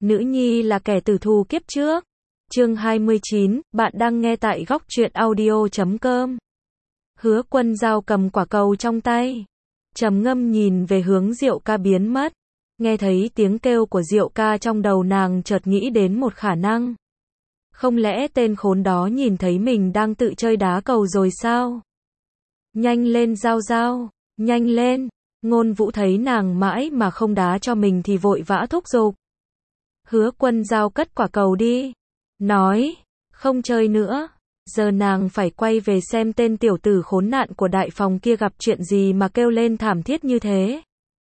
Nữ nhi là kẻ tử thù kiếp trước. Chương 29, bạn đang nghe tại góc truyện audio.com. Hứa Quân Dao cầm quả cầu trong tay, trầm ngâm nhìn về hướng Diệu Ca biến mất. Nghe thấy tiếng kêu của Diệu Ca, trong đầu nàng chợt nghĩ đến một khả năng. Không lẽ tên khốn đó nhìn thấy mình đang tự chơi đá cầu rồi sao? Nhanh lên Dao Dao, nhanh lên. Ngôn Vũ thấy nàng mãi mà không đá cho mình thì vội vã thúc giục. Hứa Quân Dao cất quả cầu đi, nói, không chơi nữa. Giờ nàng phải quay về xem tên tiểu tử khốn nạn của đại phòng kia gặp chuyện gì mà kêu lên thảm thiết như thế.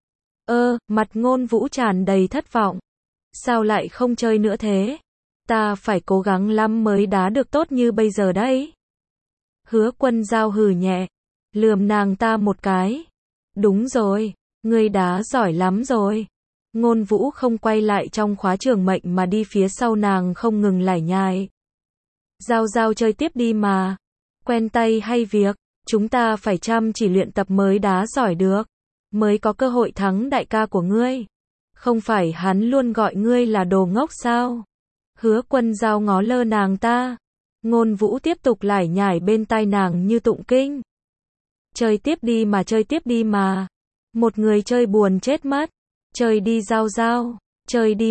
Mặt Ngôn Vũ tràn đầy thất vọng. Sao lại không chơi nữa thế? Ta phải cố gắng lắm mới đá được tốt như bây giờ đấy. Hứa Quân Dao hừ nhẹ, lườm nàng ta một cái. Đúng rồi, ngươi đá giỏi lắm rồi. Ngôn Vũ không quay lại trong khóa trường mệnh mà đi phía sau nàng không ngừng lải nhải. Dao Dao chơi tiếp đi mà. Quen tay hay việc, chúng ta phải chăm chỉ luyện tập mới đá giỏi được. Mới có cơ hội thắng đại ca của ngươi. Không phải hắn luôn gọi ngươi là đồ ngốc sao? Hứa Quân Dao ngó lơ nàng ta. Ngôn Vũ tiếp tục lải nhải bên tai nàng như tụng kinh. Chơi tiếp đi mà, chơi tiếp đi mà. Một người chơi buồn chết mất. Chơi đi Dao Dao, chơi đi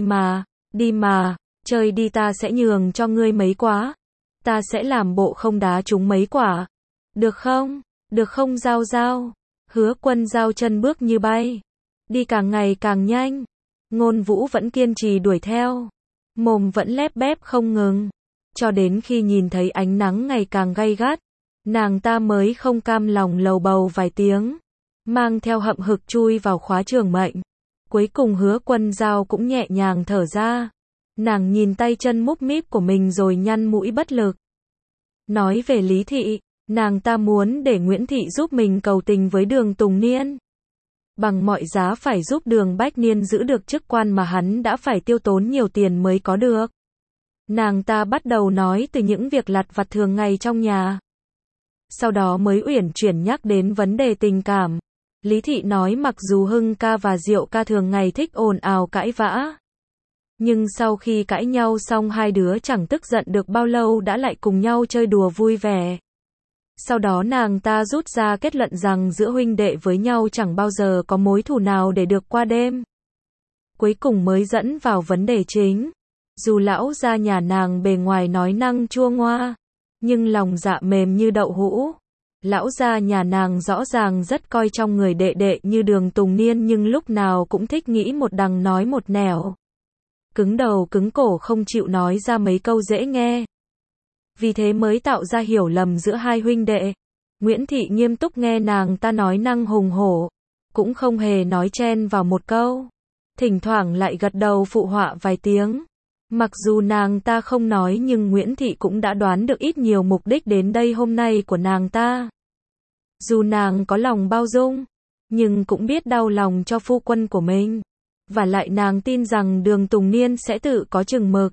mà, chơi đi, ta sẽ nhường cho ngươi mấy quả. Ta sẽ làm bộ không đá trúng mấy quả. Được không Dao Dao? Hứa Quân Dao chân bước như bay, đi càng ngày càng nhanh. Ngôn Vũ vẫn kiên trì đuổi theo, mồm vẫn lép bép không ngừng, cho đến khi nhìn thấy ánh nắng ngày càng gay gắt, nàng ta mới không cam lòng lầu bầu vài tiếng, mang theo hậm hực chui vào khóa trường mệnh. Cuối cùng Hứa Quân Dao cũng nhẹ nhàng thở ra. Nàng nhìn tay chân múp míp của mình rồi nhăn mũi bất lực. Nói về Lý Thị, nàng ta muốn để Nguyễn Thị giúp mình cầu tình với Đường Tùng Niên. Bằng mọi giá phải giúp Đường Bách Niên giữ được chức quan mà hắn đã phải tiêu tốn nhiều tiền mới có được. Nàng ta bắt đầu nói từ những việc lặt vặt thường ngày trong nhà. Sau đó mới uyển chuyển nhắc đến vấn đề tình cảm. Lý Thị nói mặc dù Hưng ca và Diệu ca thường ngày thích ồn ào cãi vã, nhưng sau khi cãi nhau xong hai đứa chẳng tức giận được bao lâu đã lại cùng nhau chơi đùa vui vẻ. Sau đó nàng ta rút ra kết luận rằng giữa huynh đệ với nhau chẳng bao giờ có mối thù nào để được qua đêm. Cuối cùng mới dẫn vào vấn đề chính. Dù lão gia nhà nàng bề ngoài nói năng chua ngoa, nhưng lòng dạ mềm như đậu hũ. Lão gia nhà nàng rõ ràng rất coi trọng người đệ đệ như Đường Tùng Niên, nhưng lúc nào cũng thích nghĩ một đằng nói một nẻo. Cứng đầu cứng cổ không chịu nói ra mấy câu dễ nghe. Vì thế mới tạo ra hiểu lầm giữa hai huynh đệ. Nguyễn Thị nghiêm túc nghe nàng ta nói năng hùng hổ, cũng không hề nói chen vào một câu. Thỉnh thoảng lại gật đầu phụ họa vài tiếng. Mặc dù nàng ta không nói nhưng Nguyễn Thị cũng đã đoán được ít nhiều mục đích đến đây hôm nay của nàng ta. Dù nàng có lòng bao dung, nhưng cũng biết đau lòng cho phu quân của mình. Và lại nàng tin rằng Đường Tùng Niên sẽ tự có chừng mực.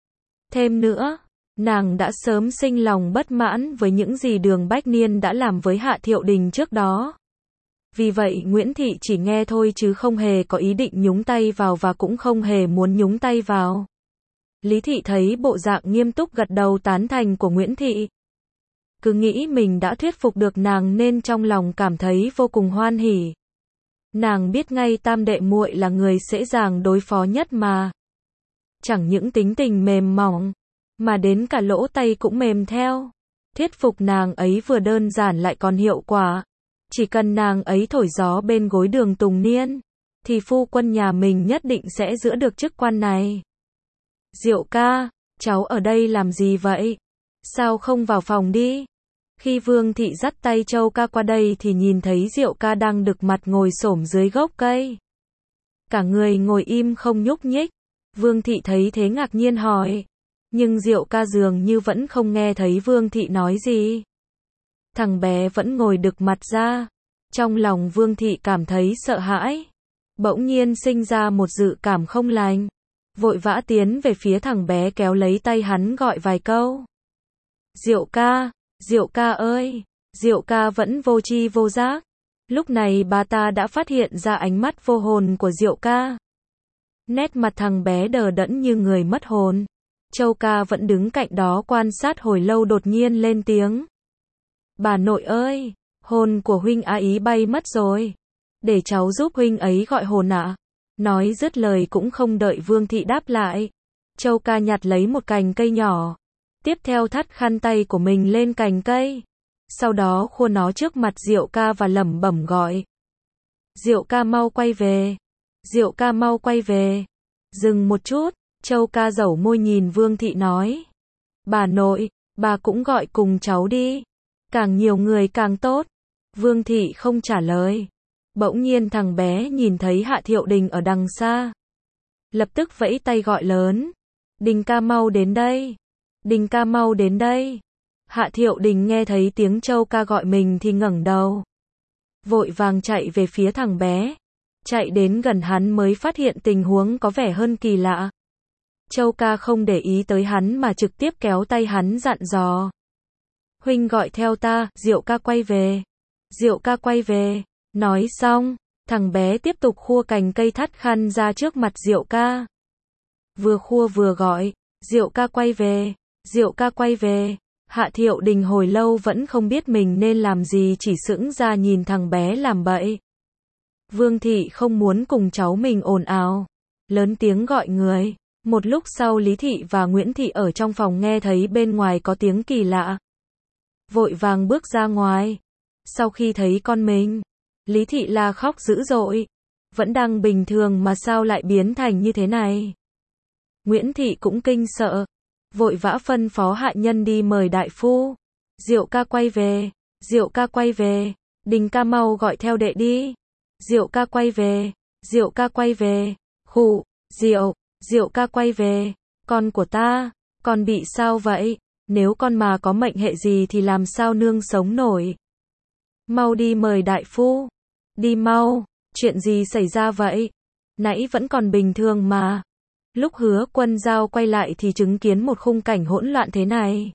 Thêm nữa, nàng đã sớm sinh lòng bất mãn với những gì Đường Bách Niên đã làm với Hạ Thiệu Đình trước đó. Vì vậy Nguyễn Thị chỉ nghe thôi chứ không hề có ý định nhúng tay vào và cũng không hề muốn nhúng tay vào. Lý Thị thấy bộ dạng nghiêm túc gật đầu tán thành của Nguyễn Thị. Cứ nghĩ mình đã thuyết phục được nàng nên trong lòng cảm thấy vô cùng hoan hỉ. Nàng biết ngay tam đệ muội là người dễ dàng đối phó nhất mà. Chẳng những tính tình mềm mỏng, mà đến cả lỗ tay cũng mềm theo. Thuyết phục nàng ấy vừa đơn giản lại còn hiệu quả. Chỉ cần nàng ấy thổi gió bên gối Đường Tùng Niên, thì phu quân nhà mình nhất định sẽ giữ được chức quan này. Diệu ca, cháu ở đây làm gì vậy? Sao không vào phòng đi? Khi Vương Thị dắt tay Châu ca qua đây thì nhìn thấy Diệu ca đang đực mặt ngồi xổm dưới gốc cây. Cả người ngồi im không nhúc nhích. Vương Thị thấy thế ngạc nhiên hỏi. Nhưng Diệu ca dường như vẫn không nghe thấy Vương Thị nói gì. Thằng bé vẫn ngồi đực mặt ra. Trong lòng Vương Thị cảm thấy sợ hãi. Bỗng nhiên sinh ra một dự cảm không lành. Vội vã tiến về phía thằng bé kéo lấy tay hắn gọi vài câu. Diệu ca ơi! Diệu ca vẫn vô tri vô giác. Lúc này bà ta đã phát hiện ra ánh mắt vô hồn của Diệu ca. Nét mặt thằng bé đờ đẫn như người mất hồn. Châu ca vẫn đứng cạnh đó quan sát hồi lâu đột nhiên lên tiếng. Bà nội ơi, hồn của huynh á ý bay mất rồi. Để cháu giúp huynh ấy gọi hồn ạ. Nói dứt lời cũng không đợi Vương Thị đáp lại. Châu ca nhặt lấy một cành cây nhỏ. Tiếp theo thắt khăn tay của mình lên cành cây. Sau đó khua nó trước mặt Diệu ca và lẩm bẩm gọi. Diệu ca mau quay về. Diệu ca mau quay về. Dừng một chút, Châu ca dẩu môi nhìn Vương Thị nói. Bà nội, bà cũng gọi cùng cháu đi. Càng nhiều người càng tốt. Vương Thị không trả lời. Bỗng nhiên thằng bé nhìn thấy Hạ Thiệu Đình ở đằng xa. Lập tức vẫy tay gọi lớn. Đình ca mau đến đây. Đình ca mau đến đây. Hạ Thiệu Đình nghe thấy tiếng Châu ca gọi mình thì ngẩng đầu. Vội vàng chạy về phía thằng bé. Chạy đến gần hắn mới phát hiện tình huống có vẻ hơn kỳ lạ. Châu ca không để ý tới hắn mà trực tiếp kéo tay hắn dặn dò. Huynh gọi theo ta, Diệu ca quay về. Diệu ca quay về. Nói xong, thằng bé tiếp tục khua cành cây thắt khăn ra trước mặt Diệu ca. Vừa khua vừa gọi, Diệu ca quay về, Diệu ca quay về. Hạ Thiệu Đình hồi lâu vẫn không biết mình nên làm gì, chỉ sững ra nhìn thằng bé làm bậy. Vương Thị không muốn cùng cháu mình ồn ào, lớn tiếng gọi người. Một lúc sau Lý Thị và Nguyễn Thị ở trong phòng nghe thấy bên ngoài có tiếng kỳ lạ. Vội vàng bước ra ngoài. Sau khi thấy con mình, Lý Thị la khóc dữ dội. Vẫn đang bình thường mà sao lại biến thành như thế này? Nguyễn Thị cũng kinh sợ. Vội vã phân phó hạ nhân đi mời đại phu. Diệu ca quay về. Diệu ca quay về. Đình ca mau gọi theo đệ đi. Diệu ca quay về. Diệu ca quay về. Khụ. Diệu ca quay về. Con của ta. Con bị sao vậy? Nếu con mà có mệnh hệ gì thì làm sao nương sống nổi? Mau đi mời đại phu. Đi mau. Chuyện gì xảy ra vậy? Nãy vẫn còn bình thường mà. Lúc Hứa Quân Dao quay lại thì chứng kiến một khung cảnh hỗn loạn thế này.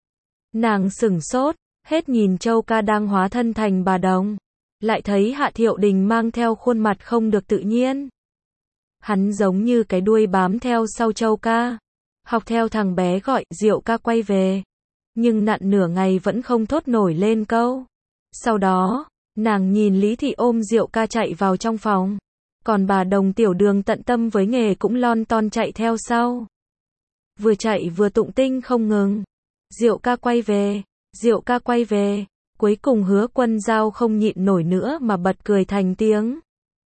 Nàng sửng sốt, hết nhìn Châu ca đang hóa thân thành bà Đồng. Lại thấy Hạ Thiệu Đình mang theo khuôn mặt không được tự nhiên. Hắn giống như cái đuôi bám theo sau Châu ca. Học theo thằng bé gọi Diệu ca quay về. Nhưng nặn nửa ngày vẫn không thốt nổi lên câu. Sau đó, nàng nhìn Lý Thị ôm Diệu ca chạy vào trong phòng. Còn bà Đồng Tiểu Đường tận tâm với nghề cũng lon ton chạy theo sau. Vừa chạy vừa tụng kinh không ngừng. Diệu ca quay về, Diệu ca quay về. Cuối cùng Hứa Quân Dao không nhịn nổi nữa mà bật cười thành tiếng.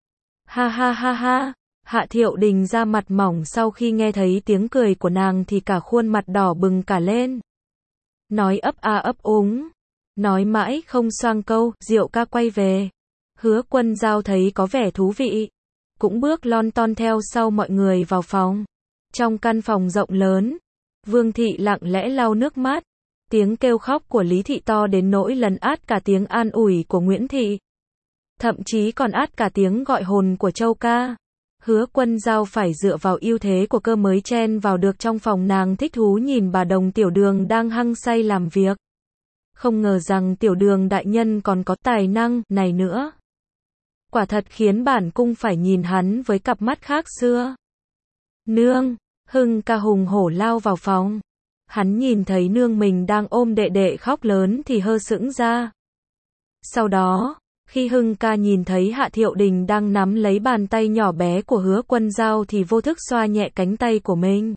Ha ha ha ha. Hạ Thiệu Đình ra mặt mỏng sau khi nghe thấy tiếng cười của nàng thì cả khuôn mặt đỏ bừng cả lên. Nói ấp a ấp úng. Nói mãi không xoang câu, Diệu ca quay về. Hứa Quân Dao thấy có vẻ thú vị. Cũng bước lon ton theo sau mọi người vào phòng. Trong căn phòng rộng lớn, Vương Thị lặng lẽ lau nước mắt. Tiếng kêu khóc của Lý Thị to đến nỗi lấn át cả tiếng an ủi của Nguyễn Thị. Thậm chí còn át cả tiếng gọi hồn của Châu ca. Hứa Quân Dao phải dựa vào ưu thế của cơ mới chen vào được trong phòng. Nàng thích thú nhìn bà Đồng Tiểu Đường đang hăng say làm việc. Không ngờ rằng Tiểu Đường đại nhân còn có tài năng này nữa. Quả thật khiến bản cung phải nhìn hắn với cặp mắt khác xưa. Nương, Hưng ca hùng hổ lao vào phòng. Hắn nhìn thấy nương mình đang ôm đệ đệ khóc lớn thì hơ sững ra. Sau đó, khi Hưng ca nhìn thấy Hạ Thiệu Đình đang nắm lấy bàn tay nhỏ bé của Hứa Quân Dao thì vô thức xoa nhẹ cánh tay của mình.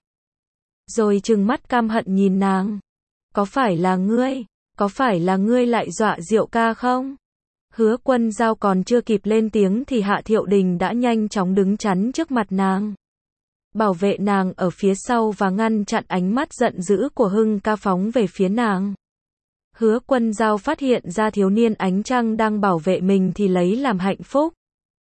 Rồi trừng mắt căm hận nhìn nàng. Có phải là ngươi? Có phải là ngươi lại dọa Diệu ca không? Hứa Quân Dao còn chưa kịp lên tiếng thì Hạ Thiệu Đình đã nhanh chóng đứng chắn trước mặt nàng. Bảo vệ nàng ở phía sau và ngăn chặn ánh mắt giận dữ của Hưng ca phóng về phía nàng. Hứa Quân Dao phát hiện ra thiếu niên ánh trăng đang bảo vệ mình thì lấy làm hạnh phúc.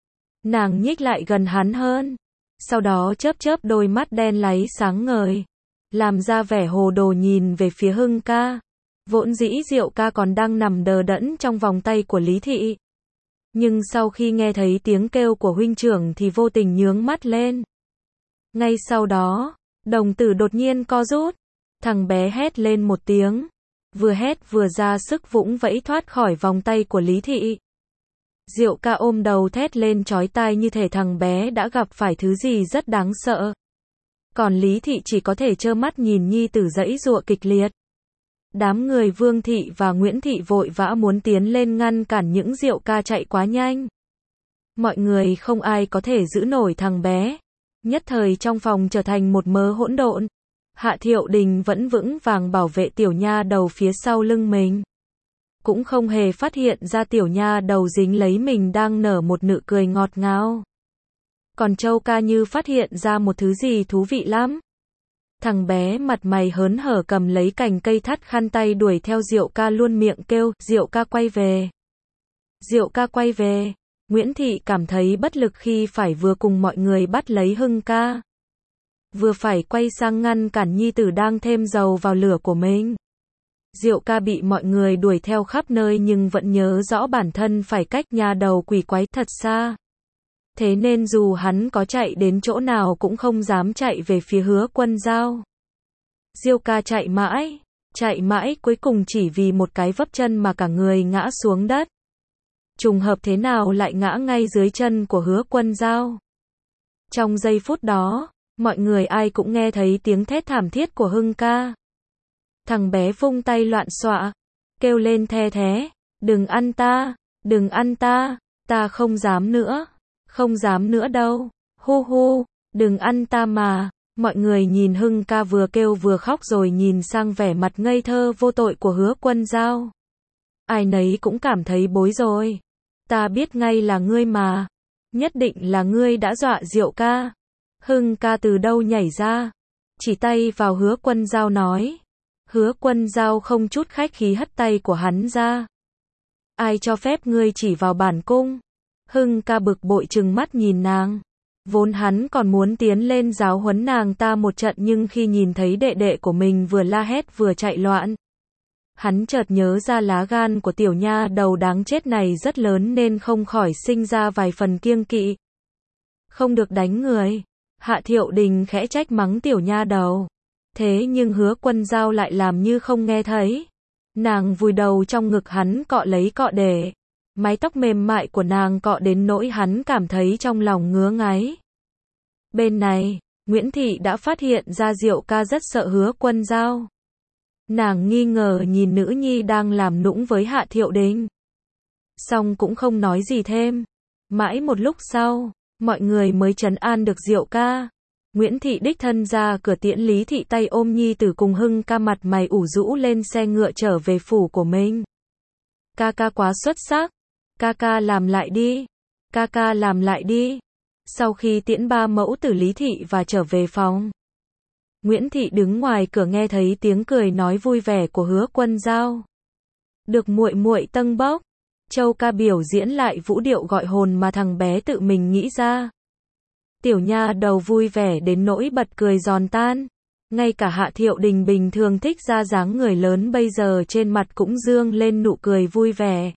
Nàng nhích lại gần hắn hơn. Sau đó chớp chớp đôi mắt đen láy sáng ngời. Làm ra vẻ hồ đồ nhìn về phía Hưng ca. Vốn dĩ Diệu ca còn đang nằm đờ đẫn trong vòng tay của Lý Thị. Nhưng sau khi nghe thấy tiếng kêu của huynh trưởng thì vô tình nhướng mắt lên. Ngay sau đó, đồng tử đột nhiên co rút. Thằng bé hét lên một tiếng. Vừa hét vừa ra sức vũng vẫy thoát khỏi vòng tay của Lý Thị. Diệu ca ôm đầu thét lên chói tai như thể thằng bé đã gặp phải thứ gì rất đáng sợ. Còn Lý Thị chỉ có thể trơ mắt nhìn nhi tử giãy giụa kịch liệt. Đám người Vương Thị và Nguyễn Thị vội vã muốn tiến lên ngăn cản những Diệu ca chạy quá nhanh. Mọi người không ai có thể giữ nổi thằng bé. Nhất thời trong phòng trở thành một mớ hỗn độn. Hạ Thiệu Đình vẫn vững vàng bảo vệ tiểu nha đầu phía sau lưng mình. Cũng không hề phát hiện ra tiểu nha đầu dính lấy mình đang nở một nụ cười ngọt ngào. Còn Châu ca như phát hiện ra một thứ gì thú vị lắm. Thằng bé mặt mày hớn hở cầm lấy cành cây thắt khăn tay đuổi theo Diệu ca luôn miệng kêu, Diệu ca quay về. Diệu ca quay về. Nguyễn Thị cảm thấy bất lực khi phải vừa cùng mọi người bắt lấy Hưng ca, vừa phải quay sang ngăn cản nhi tử đang thêm dầu vào lửa của mình. Diệu ca bị mọi người đuổi theo khắp nơi nhưng vẫn nhớ rõ bản thân phải cách nhà đầu quỷ quái thật xa. Thế nên dù hắn có chạy đến chỗ nào cũng không dám chạy về phía Hứa Quân Dao. Diệu ca chạy mãi cuối cùng chỉ vì một cái vấp chân mà cả người ngã xuống đất. Trùng hợp thế nào lại ngã ngay dưới chân của Hứa Quân Dao. Trong giây phút đó, mọi người ai cũng nghe thấy tiếng thét thảm thiết của Hưng ca. Thằng bé vung tay loạn xọa, kêu lên the thé, đừng ăn ta, ta không dám nữa đâu, hu hu, đừng ăn ta mà. Mọi người nhìn Hưng ca vừa kêu vừa khóc rồi nhìn sang vẻ mặt ngây thơ vô tội của Hứa Quân Dao. Ai nấy cũng cảm thấy bối rối. Ta biết ngay là ngươi mà. Nhất định là ngươi đã dọa Diệu ca. Hưng ca từ đâu nhảy ra, chỉ tay vào Hứa Quân Dao nói. Hứa Quân Dao không chút khách khí hất tay của hắn ra. Ai cho phép ngươi chỉ vào bản cung? Hưng ca bực bội trừng mắt nhìn nàng. Vốn hắn còn muốn tiến lên giáo huấn nàng ta một trận nhưng khi nhìn thấy đệ đệ của mình vừa la hét vừa chạy loạn, hắn chợt nhớ ra lá gan của tiểu nha đầu đáng chết này rất lớn nên không khỏi sinh ra vài phần kiêng kỵ. Không được đánh người. Hạ Thiệu Đình khẽ trách mắng tiểu nha đầu. Thế nhưng Hứa Quân Dao lại làm như không nghe thấy. Nàng vùi đầu trong ngực hắn cọ lấy cọ để. Mái tóc mềm mại của nàng cọ đến nỗi hắn cảm thấy trong lòng ngứa ngáy. Bên này, Nguyễn Thị đã phát hiện ra Diệu ca rất sợ Hứa Quân Dao. Nàng nghi ngờ nhìn nữ nhi đang làm nũng với Hạ Thiệu Đình. Xong cũng không nói gì thêm. Mãi một lúc sau, mọi người mới trấn an được Diệu ca. Nguyễn Thị đích thân ra cửa tiễn Lý Thị tay ôm nhi tử cùng Hưng ca mặt mày ủ rũ lên xe ngựa trở về phủ của mình. Ca ca quá xuất sắc. Ca ca làm lại đi. Ca ca làm lại đi. Sau khi tiễn ba mẫu tử Lý Thị và trở về phòng, Nguyễn Thị đứng ngoài cửa nghe thấy tiếng cười nói vui vẻ của Hứa Quân Dao. Được muội muội tâng bốc. Châu ca biểu diễn lại vũ điệu gọi hồn mà thằng bé tự mình nghĩ ra. Tiểu nha đầu vui vẻ đến nỗi bật cười giòn tan. Ngay cả Hạ Thiệu Đình bình thường thích ra dáng người lớn bây giờ trên mặt cũng dương lên nụ cười vui vẻ.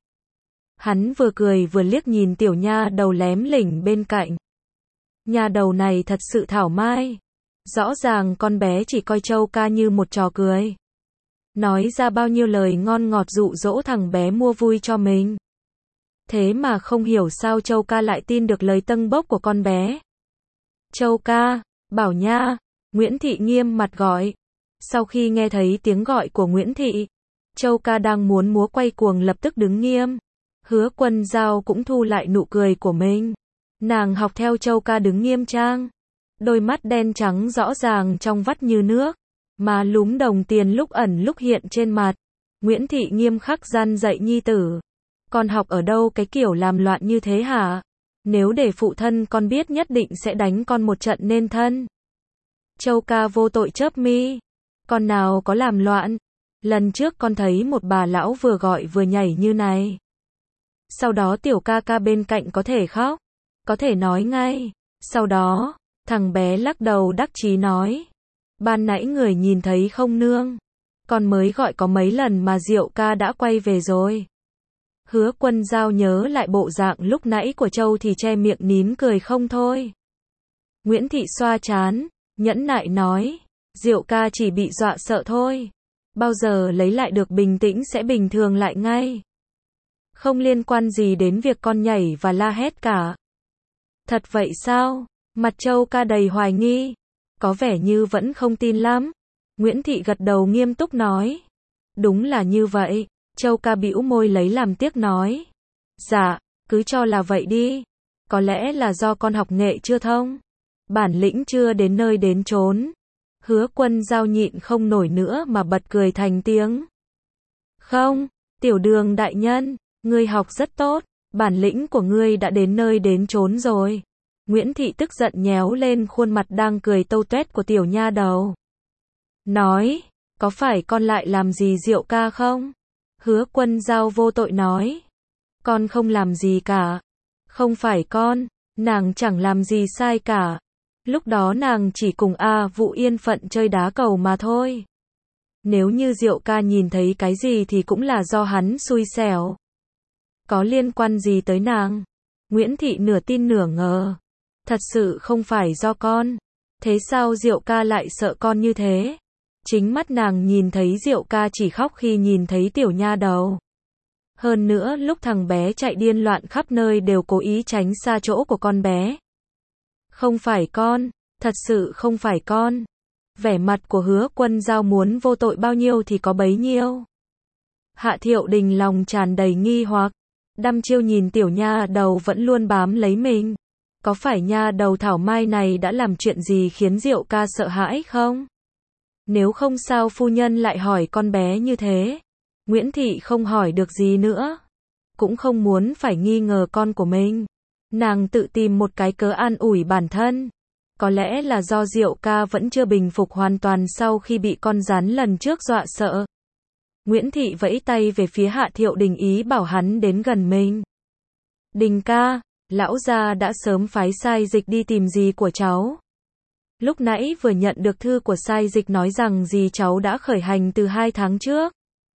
Hắn vừa cười vừa liếc nhìn tiểu nha đầu lém lỉnh bên cạnh. Nha đầu này thật sự thảo mai. Rõ ràng con bé chỉ coi Châu ca như một trò cười. Nói ra bao nhiêu lời ngon ngọt dụ dỗ thằng bé mua vui cho mình. Thế mà không hiểu sao Châu ca lại tin được lời tâng bốc của con bé. Châu ca, bảo nha. Nguyễn Thị nghiêm mặt gọi. Sau khi nghe thấy tiếng gọi của Nguyễn Thị, Châu ca đang muốn múa quay cuồng lập tức đứng nghiêm. Hứa Quân Dao cũng thu lại nụ cười của mình. Nàng học theo Châu ca đứng nghiêm trang. Đôi mắt đen trắng rõ ràng trong vắt như nước. Má lúm đồng tiền lúc ẩn lúc hiện trên mặt. Nguyễn Thị nghiêm khắc gian dạy nhi tử. Con học ở đâu cái kiểu làm loạn như thế hả? Nếu để phụ thân con biết nhất định sẽ đánh con một trận nên thân. Châu ca vô tội chớp mi. Con nào có làm loạn? Lần trước con thấy một bà lão vừa gọi vừa nhảy như này. Sau đó tiểu ca ca bên cạnh có thể khóc, có thể nói ngay. Sau đó, thằng bé lắc đầu đắc chí nói. Ban nãy người nhìn thấy không nương? Con mới gọi có mấy lần mà Diệu ca đã quay về rồi. Hứa Quân Dao nhớ lại bộ dạng lúc nãy của Châu thì che miệng nín cười không thôi. Nguyễn Thị xoa trán, nhẫn nại nói. Diệu ca chỉ bị dọa sợ thôi. Bao giờ lấy lại được bình tĩnh sẽ bình thường lại ngay. Không liên quan gì đến việc con nhảy và la hét cả. Thật vậy sao? Mặt Châu Ca đầy hoài nghi. Có vẻ như vẫn không tin lắm. Nguyễn Thị gật đầu nghiêm túc nói. Đúng là như vậy. Châu Ca bĩu môi lấy làm tiếc nói. Dạ, cứ cho là vậy đi. Có lẽ là do con học nghệ chưa thông. Bản lĩnh chưa đến nơi đến chốn. Hứa Quân Dao nhịn không nổi nữa mà bật cười thành tiếng. Không, Tiểu Đường đại nhân, ngươi học rất tốt, bản lĩnh của ngươi đã đến nơi đến chốn rồi. Nguyễn Thị tức giận nhéo lên khuôn mặt đang cười tâu tuét của tiểu nha đầu. Nói, có phải con lại làm gì Diệu ca không? Hứa Quân Dao vô tội nói. Con không làm gì cả. Không phải con, nàng chẳng làm gì sai cả. Lúc đó nàng chỉ cùng A Vũ yên phận chơi đá cầu mà thôi. Nếu như Diệu ca nhìn thấy cái gì thì cũng là do hắn xui xẻo. Có liên quan gì tới nàng? Nguyễn Thị nửa tin nửa ngờ. Thật sự không phải do con. Thế sao Diệu ca lại sợ con như thế? Chính mắt nàng nhìn thấy Diệu ca chỉ khóc khi nhìn thấy tiểu nha đầu. Hơn nữa lúc thằng bé chạy điên loạn khắp nơi đều cố ý tránh xa chỗ của con bé. Không phải con, thật sự không phải con. Vẻ mặt của Hứa Quân Dao muốn vô tội bao nhiêu thì có bấy nhiêu. Hạ Thiệu Đình lòng tràn đầy nghi hoặc, đăm chiêu nhìn tiểu nha đầu vẫn luôn bám lấy mình. Có phải nha đầu thảo mai này đã làm chuyện gì khiến Diệu ca sợ hãi không? Nếu không sao phu nhân lại hỏi con bé như thế. Nguyễn Thị không hỏi được gì nữa. Cũng không muốn phải nghi ngờ con của mình. Nàng tự tìm một cái cớ an ủi bản thân. Có lẽ là do Diệu ca vẫn chưa bình phục hoàn toàn sau khi bị con rắn lần trước dọa sợ. Nguyễn Thị vẫy tay về phía Hạ Thiệu Đình ý bảo hắn đến gần mình. Đình ca, lão gia đã sớm phái sai dịch đi tìm dì của cháu. Lúc nãy vừa nhận được thư của sai dịch nói rằng dì cháu đã khởi hành từ 2 tháng trước.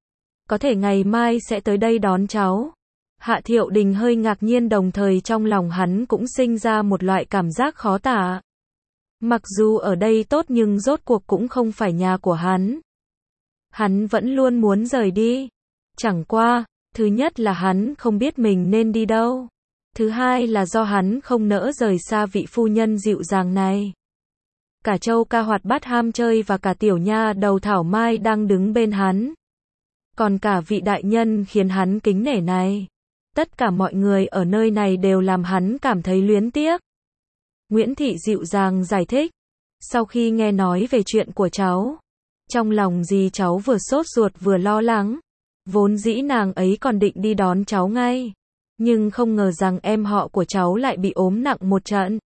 Có thể ngày mai sẽ tới đây đón cháu. Hạ Thiệu Đình hơi ngạc nhiên đồng thời trong lòng hắn cũng sinh ra một loại cảm giác khó tả. Mặc dù ở đây tốt nhưng rốt cuộc cũng không phải nhà của hắn. Hắn vẫn luôn muốn rời đi. Chẳng qua, thứ nhất là hắn không biết mình nên đi đâu. Thứ hai là do hắn không nỡ rời xa vị phu nhân dịu dàng này. Cả Châu ca hoạt bát ham chơi và cả tiểu nha đầu thảo mai đang đứng bên hắn. Còn cả vị đại nhân khiến hắn kính nể này. Tất cả mọi người ở nơi này đều làm hắn cảm thấy luyến tiếc. Nguyễn Thị dịu dàng giải thích. Sau khi nghe nói về chuyện của cháu, trong lòng dì cháu vừa sốt ruột vừa lo lắng. Vốn dĩ nàng ấy còn định đi đón cháu ngay. Nhưng không ngờ rằng em họ của cháu lại bị ốm nặng một trận.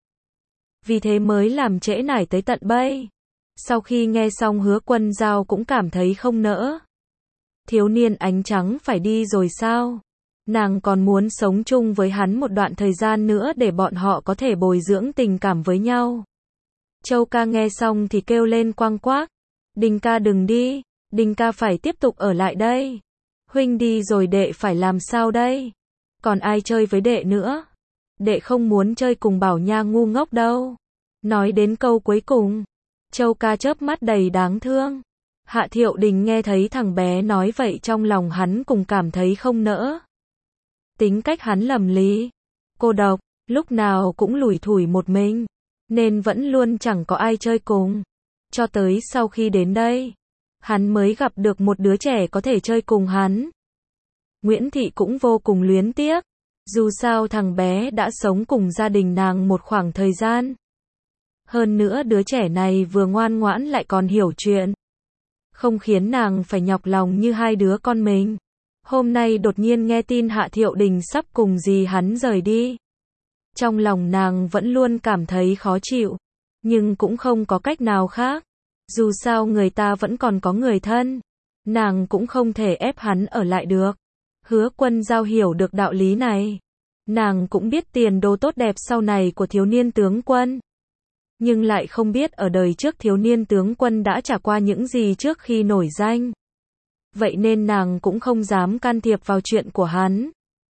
Vì thế mới làm trễ nải tới tận bây. Sau khi nghe xong Hứa Quân Dao cũng cảm thấy không nỡ. Thiếu niên ánh trắng phải đi rồi sao? Nàng còn muốn sống chung với hắn một đoạn thời gian nữa để bọn họ có thể bồi dưỡng tình cảm với nhau. Châu ca nghe xong thì kêu lên quang quác. Đình ca đừng đi, Đình ca phải tiếp tục ở lại đây. Huynh đi rồi đệ phải làm sao đây? Còn ai chơi với đệ nữa? Đệ không muốn chơi cùng Bảo Nha ngu ngốc đâu. Nói đến câu cuối cùng, Châu ca chớp mắt đầy đáng thương. Hạ Thiệu Đình nghe thấy thằng bé nói vậy trong lòng hắn cùng cảm thấy không nỡ. Tính cách hắn lầm lý, cô độc, lúc nào cũng lủi thủi một mình, nên vẫn luôn chẳng có ai chơi cùng. Cho tới sau khi đến đây, hắn mới gặp được một đứa trẻ có thể chơi cùng hắn. Nguyễn Thị cũng vô cùng luyến tiếc. Dù sao thằng bé đã sống cùng gia đình nàng một khoảng thời gian. Hơn nữa đứa trẻ này vừa ngoan ngoãn lại còn hiểu chuyện. Không khiến nàng phải nhọc lòng như hai đứa con mình. Hôm nay đột nhiên nghe tin Hạ Thiệu Đình sắp cùng dì hắn rời đi. Trong lòng nàng vẫn luôn cảm thấy khó chịu. Nhưng cũng không có cách nào khác. Dù sao người ta vẫn còn có người thân. Nàng cũng không thể ép hắn ở lại được. Hứa Quân Dao hiểu được đạo lý này. Nàng cũng biết tiền đồ tốt đẹp sau này của thiếu niên tướng quân. Nhưng lại không biết ở đời trước thiếu niên tướng quân đã trải qua những gì trước khi nổi danh. Vậy nên nàng cũng không dám can thiệp vào chuyện của hắn.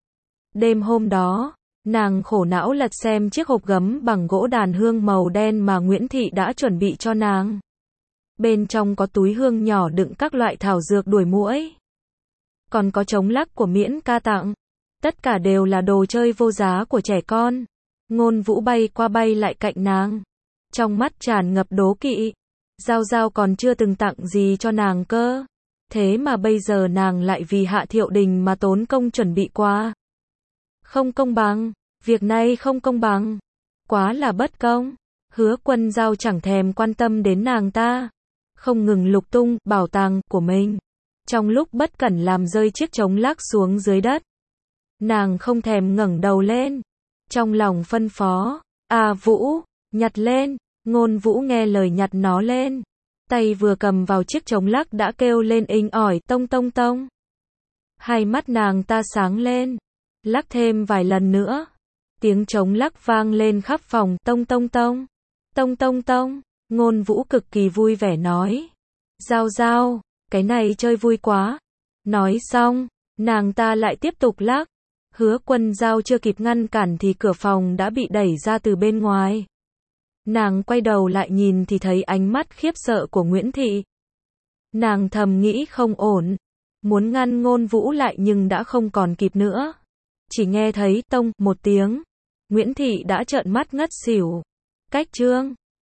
Đêm hôm đó, nàng khổ não lật xem chiếc hộp gấm bằng gỗ đàn hương màu đen mà Nguyễn Thị đã chuẩn bị cho nàng. Bên trong có túi hương nhỏ đựng các loại thảo dược đuổi muỗi. Còn có trống lắc của Miễn ca tặng. Tất cả đều là đồ chơi vô giá của trẻ con. Ngôn Vũ bay qua bay lại cạnh nàng. Trong mắt tràn ngập đố kỵ. Giao Giao còn chưa từng tặng gì cho nàng cơ. Thế mà bây giờ nàng lại vì Hạ Thiệu Đình mà tốn công chuẩn bị quà. Không công bằng. Việc này không công bằng. Quá là bất công. Hứa Quân Giao chẳng thèm quan tâm đến nàng ta. Không ngừng lục tung bảo tàng của mình. Trong lúc bất cẩn làm rơi chiếc trống lắc xuống dưới đất. Nàng không thèm ngẩng đầu lên. Trong lòng phân phó. À Vũ, nhặt lên. Ngôn Vũ nghe lời nhặt nó lên. Tay vừa cầm vào chiếc trống lắc đã kêu lên inh ỏi tông tông tông. Hai mắt nàng ta sáng lên. Lắc thêm vài lần nữa. Tiếng trống lắc vang lên khắp phòng tông tông tông. Tông tông tông. Ngôn Vũ cực kỳ vui vẻ nói. Giao Giao, cái này chơi vui quá. Nói xong, nàng ta lại tiếp tục lắc. Hứa Quân Giao chưa kịp ngăn cản thì cửa phòng đã bị đẩy ra từ bên ngoài. Nàng quay đầu lại nhìn thì thấy ánh mắt khiếp sợ của Nguyễn Thị. Nàng thầm nghĩ không ổn. Muốn ngăn Ngôn Vũ lại nhưng đã không còn kịp nữa. Chỉ nghe thấy tông một tiếng. Nguyễn Thị đã trợn mắt ngất xỉu. Cách chương